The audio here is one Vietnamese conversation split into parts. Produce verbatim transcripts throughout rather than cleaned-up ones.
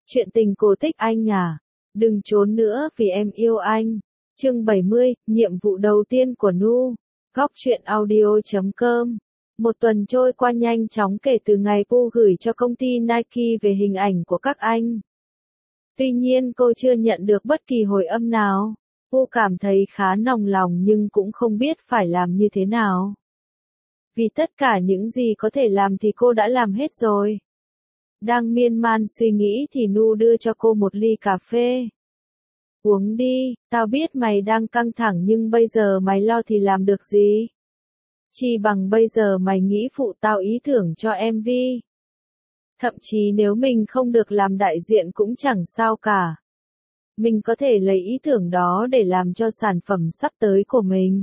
Chuyện tình cổ tích anh à, đừng trốn nữa vì em yêu anh. Chương bảy mươi, nhiệm vụ đầu tiên của Nu. Góc truyện audio chấm com. Một tuần trôi qua nhanh chóng kể từ ngày Pooh gửi cho công ty Nike về hình ảnh của các anh. Tuy nhiên cô chưa nhận được bất kỳ hồi âm nào. Pooh cảm thấy khá nòng lòng nhưng cũng không biết phải làm như thế nào. Vì tất cả những gì có thể làm thì cô đã làm hết rồi. Đang miên man suy nghĩ thì Nu đưa cho cô một ly cà phê. Uống đi, tao biết mày đang căng thẳng nhưng bây giờ mày lo thì làm được gì? Chỉ bằng bây giờ mày nghĩ phụ tao ý tưởng cho em vê. Thậm chí nếu mình không được làm đại diện cũng chẳng sao cả. Mình có thể lấy ý tưởng đó để làm cho sản phẩm sắp tới của mình.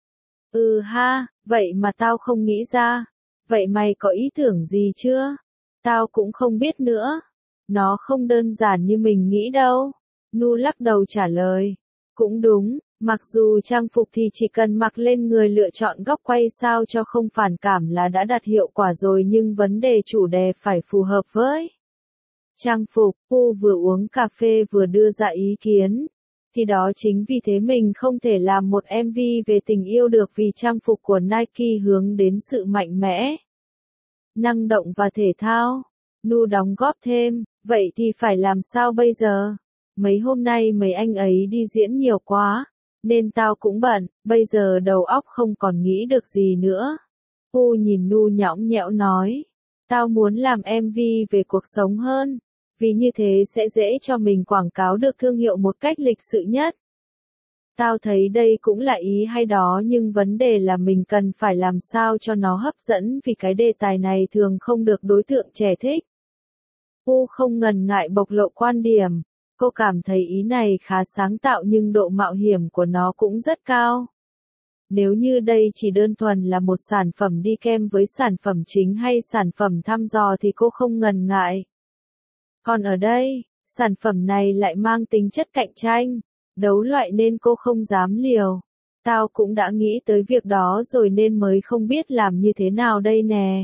Ừ ha, vậy mà tao không nghĩ ra. Vậy mày có ý tưởng gì chưa? Tao cũng không biết nữa. Nó không đơn giản như mình nghĩ đâu. Nu lắc đầu trả lời. Cũng đúng, mặc dù trang phục thì chỉ cần mặc lên người lựa chọn góc quay sao cho không phản cảm là đã đạt hiệu quả rồi, nhưng vấn đề chủ đề phải phù hợp với trang phục. Pooh vừa uống cà phê vừa đưa ra ý kiến. Thì đó chính vì thế mình không thể làm một em vê về tình yêu được, vì trang phục của Nike hướng đến sự mạnh mẽ, năng động và thể thao. Nu đóng góp thêm, vậy thì phải làm sao bây giờ? Mấy hôm nay mấy anh ấy đi diễn nhiều quá, nên tao cũng bận, bây giờ đầu óc không còn nghĩ được gì nữa. Pooh nhìn Nu nhõng nhẽo nói, tao muốn làm em vê về cuộc sống hơn, vì như thế sẽ dễ cho mình quảng cáo được thương hiệu một cách lịch sự nhất. Tao thấy đây cũng là ý hay đó, nhưng vấn đề là mình cần phải làm sao cho nó hấp dẫn, vì cái đề tài này thường không được đối tượng trẻ thích. Pooh không ngần ngại bộc lộ quan điểm. Cô cảm thấy ý này khá sáng tạo nhưng độ mạo hiểm của nó cũng rất cao. Nếu như đây chỉ đơn thuần là một sản phẩm đi kèm với sản phẩm chính hay sản phẩm thăm dò thì cô không ngần ngại. Còn ở đây, sản phẩm này lại mang tính chất cạnh tranh, đấu loại nên cô không dám liều. Tao cũng đã nghĩ tới việc đó rồi nên mới không biết làm như thế nào đây nè.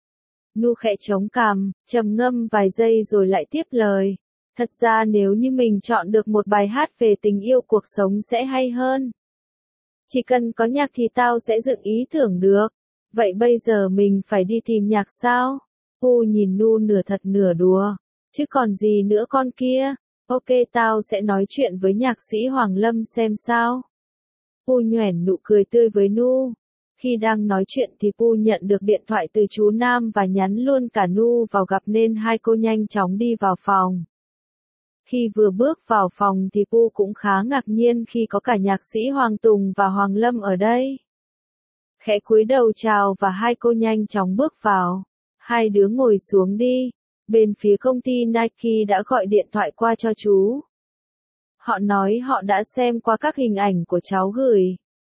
Nu khẽ chống cằm, trầm ngâm vài giây rồi lại tiếp lời. Thật ra nếu như mình chọn được một bài hát về tình yêu cuộc sống sẽ hay hơn. Chỉ cần có nhạc thì tao sẽ dựng ý tưởng được. Vậy bây giờ mình phải đi tìm nhạc sao? Pooh nhìn Nu nửa thật nửa đùa. Chứ còn gì nữa con kia? Ok, tao sẽ nói chuyện với nhạc sĩ Hoàng Lâm xem sao. Pooh nhoẻn nụ cười tươi với Nu. Khi đang nói chuyện thì Pooh nhận được điện thoại từ chú Nam và nhắn luôn cả Nu vào gặp nên hai cô nhanh chóng đi vào phòng. Khi vừa bước vào phòng thì Pooh cũng khá ngạc nhiên khi có cả nhạc sĩ Hoàng Tùng và Hoàng Lâm ở đây. Khẽ cúi đầu chào và hai cô nhanh chóng bước vào. Hai đứa ngồi xuống đi. Bên phía công ty Nike đã gọi điện thoại qua cho chú. Họ nói họ đã xem qua các hình ảnh của cháu gửi.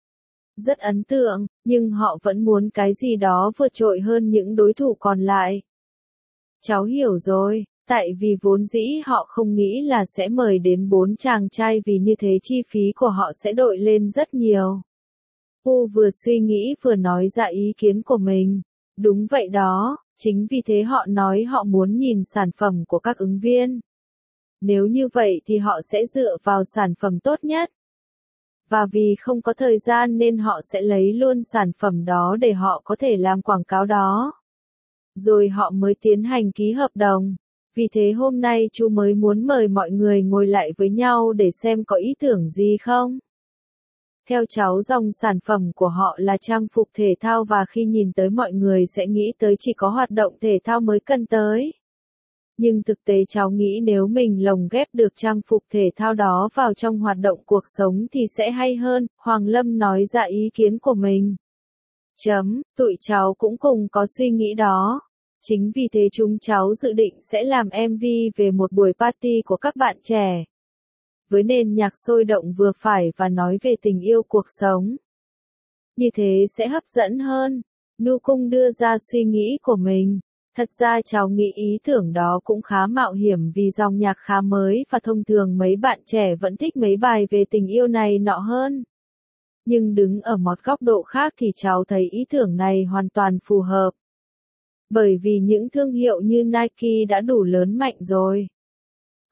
Rất ấn tượng, nhưng họ vẫn muốn cái gì đó vượt trội hơn những đối thủ còn lại. Cháu hiểu rồi. Tại vì vốn dĩ họ không nghĩ là sẽ mời đến bốn chàng trai, vì như thế chi phí của họ sẽ đội lên rất nhiều. Pooh vừa suy nghĩ vừa nói ra ý kiến của mình. Đúng vậy đó, chính vì thế họ nói họ muốn nhìn sản phẩm của các ứng viên. Nếu như vậy thì họ sẽ dựa vào sản phẩm tốt nhất. Và vì không có thời gian nên họ sẽ lấy luôn sản phẩm đó để họ có thể làm quảng cáo đó. Rồi họ mới tiến hành ký hợp đồng. Vì thế hôm nay chú mới muốn mời mọi người ngồi lại với nhau để xem có ý tưởng gì không. Theo cháu, dòng sản phẩm của họ là trang phục thể thao và khi nhìn tới mọi người sẽ nghĩ tới chỉ có hoạt động thể thao mới cần tới. Nhưng thực tế cháu nghĩ nếu mình lồng ghép được trang phục thể thao đó vào trong hoạt động cuộc sống thì sẽ hay hơn, Hoàng Lâm nói ra ý kiến của mình. Chấm, tụi cháu cũng cùng có suy nghĩ đó. Chính vì thế chúng cháu dự định sẽ làm em vê về một buổi party của các bạn trẻ. Với nền nhạc sôi động vừa phải và nói về tình yêu cuộc sống. Như thế sẽ hấp dẫn hơn. Nu Cung đưa ra suy nghĩ của mình. Thật ra cháu nghĩ ý tưởng đó cũng khá mạo hiểm vì dòng nhạc khá mới và thông thường mấy bạn trẻ vẫn thích mấy bài về tình yêu này nọ hơn. Nhưng đứng ở một góc độ khác thì cháu thấy ý tưởng này hoàn toàn phù hợp. Bởi vì những thương hiệu như Nike đã đủ lớn mạnh rồi.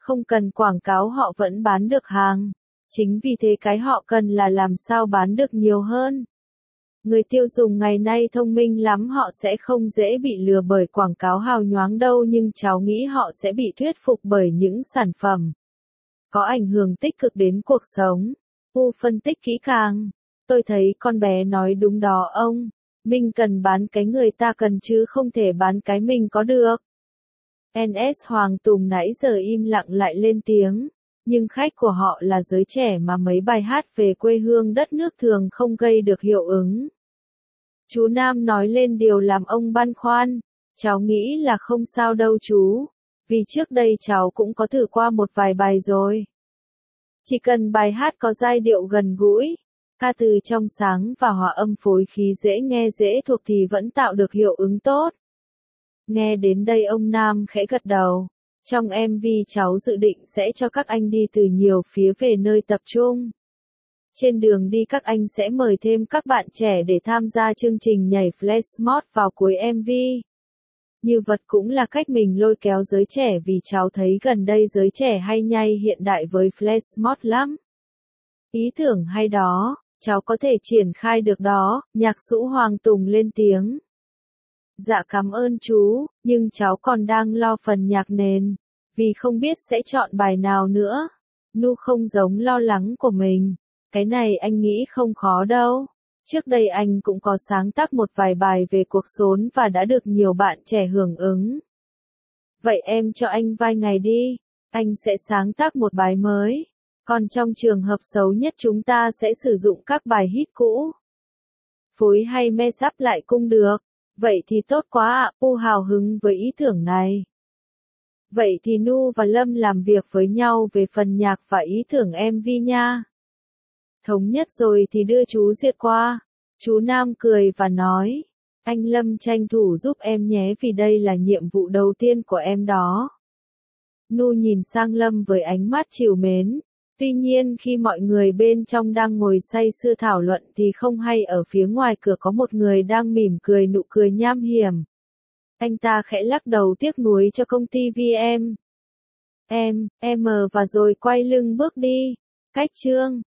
Không cần quảng cáo họ vẫn bán được hàng. Chính vì thế cái họ cần là làm sao bán được nhiều hơn. Người tiêu dùng ngày nay thông minh lắm, họ sẽ không dễ bị lừa bởi quảng cáo hào nhoáng đâu, nhưng cháu nghĩ họ sẽ bị thuyết phục bởi những sản phẩm có ảnh hưởng tích cực đến cuộc sống. U phân tích kỹ càng. Tôi thấy con bé nói đúng đó ông. Mình cần bán cái người ta cần chứ không thể bán cái mình có được. en ét Hoàng Tùng nãy giờ im lặng lại lên tiếng. Nhưng khách của họ là giới trẻ mà mấy bài hát về quê hương đất nước thường không gây được hiệu ứng. Chú Nam nói lên điều làm ông băn khoăn. Cháu nghĩ là không sao đâu chú. Vì trước đây cháu cũng có thử qua một vài bài rồi. Chỉ cần bài hát có giai điệu gần gũi, ca từ trong sáng và hòa âm phối khí dễ nghe dễ thuộc thì vẫn tạo được hiệu ứng tốt. Nghe đến đây ông Nam khẽ gật đầu. Trong em vê cháu dự định sẽ cho các anh đi từ nhiều phía về nơi tập trung. Trên đường đi các anh sẽ mời thêm các bạn trẻ để tham gia chương trình nhảy flash mob vào cuối em vê. Như vật cũng là cách mình lôi kéo giới trẻ vì cháu thấy gần đây giới trẻ hay nhảy hiện đại với flash mob lắm. Ý tưởng hay đó, cháu có thể triển khai được đó, nhạc sĩ Hoàng Tùng lên tiếng. Dạ cảm ơn chú, nhưng cháu còn đang lo phần nhạc nền, vì không biết sẽ chọn bài nào nữa. Nu không giống lo lắng của mình, cái này anh nghĩ không khó đâu. Trước đây anh cũng có sáng tác một vài bài về cuộc sống và đã được nhiều bạn trẻ hưởng ứng. Vậy em cho anh vài ngày đi, anh sẽ sáng tác một bài mới. Còn trong trường hợp xấu nhất chúng ta sẽ sử dụng các bài hit cũ. Phối hay me sắp lại cũng được. Vậy thì tốt quá ạ, U hào hứng với ý tưởng này. Vậy thì Nu và Lâm làm việc với nhau về phần nhạc và ý tưởng em vê nha. Thống nhất rồi thì đưa chú duyệt qua. Chú Nam cười và nói, anh Lâm tranh thủ giúp em nhé vì đây là nhiệm vụ đầu tiên của em đó. Nu nhìn sang Lâm với ánh mắt trìu mến. Tuy nhiên khi mọi người bên trong đang ngồi say sưa thảo luận thì không hay ở phía ngoài cửa có một người đang mỉm cười nụ cười nham hiểm. Anh ta khẽ lắc đầu tiếc nuối cho công ty vê em. Em, em và rồi quay lưng bước đi. Cách chương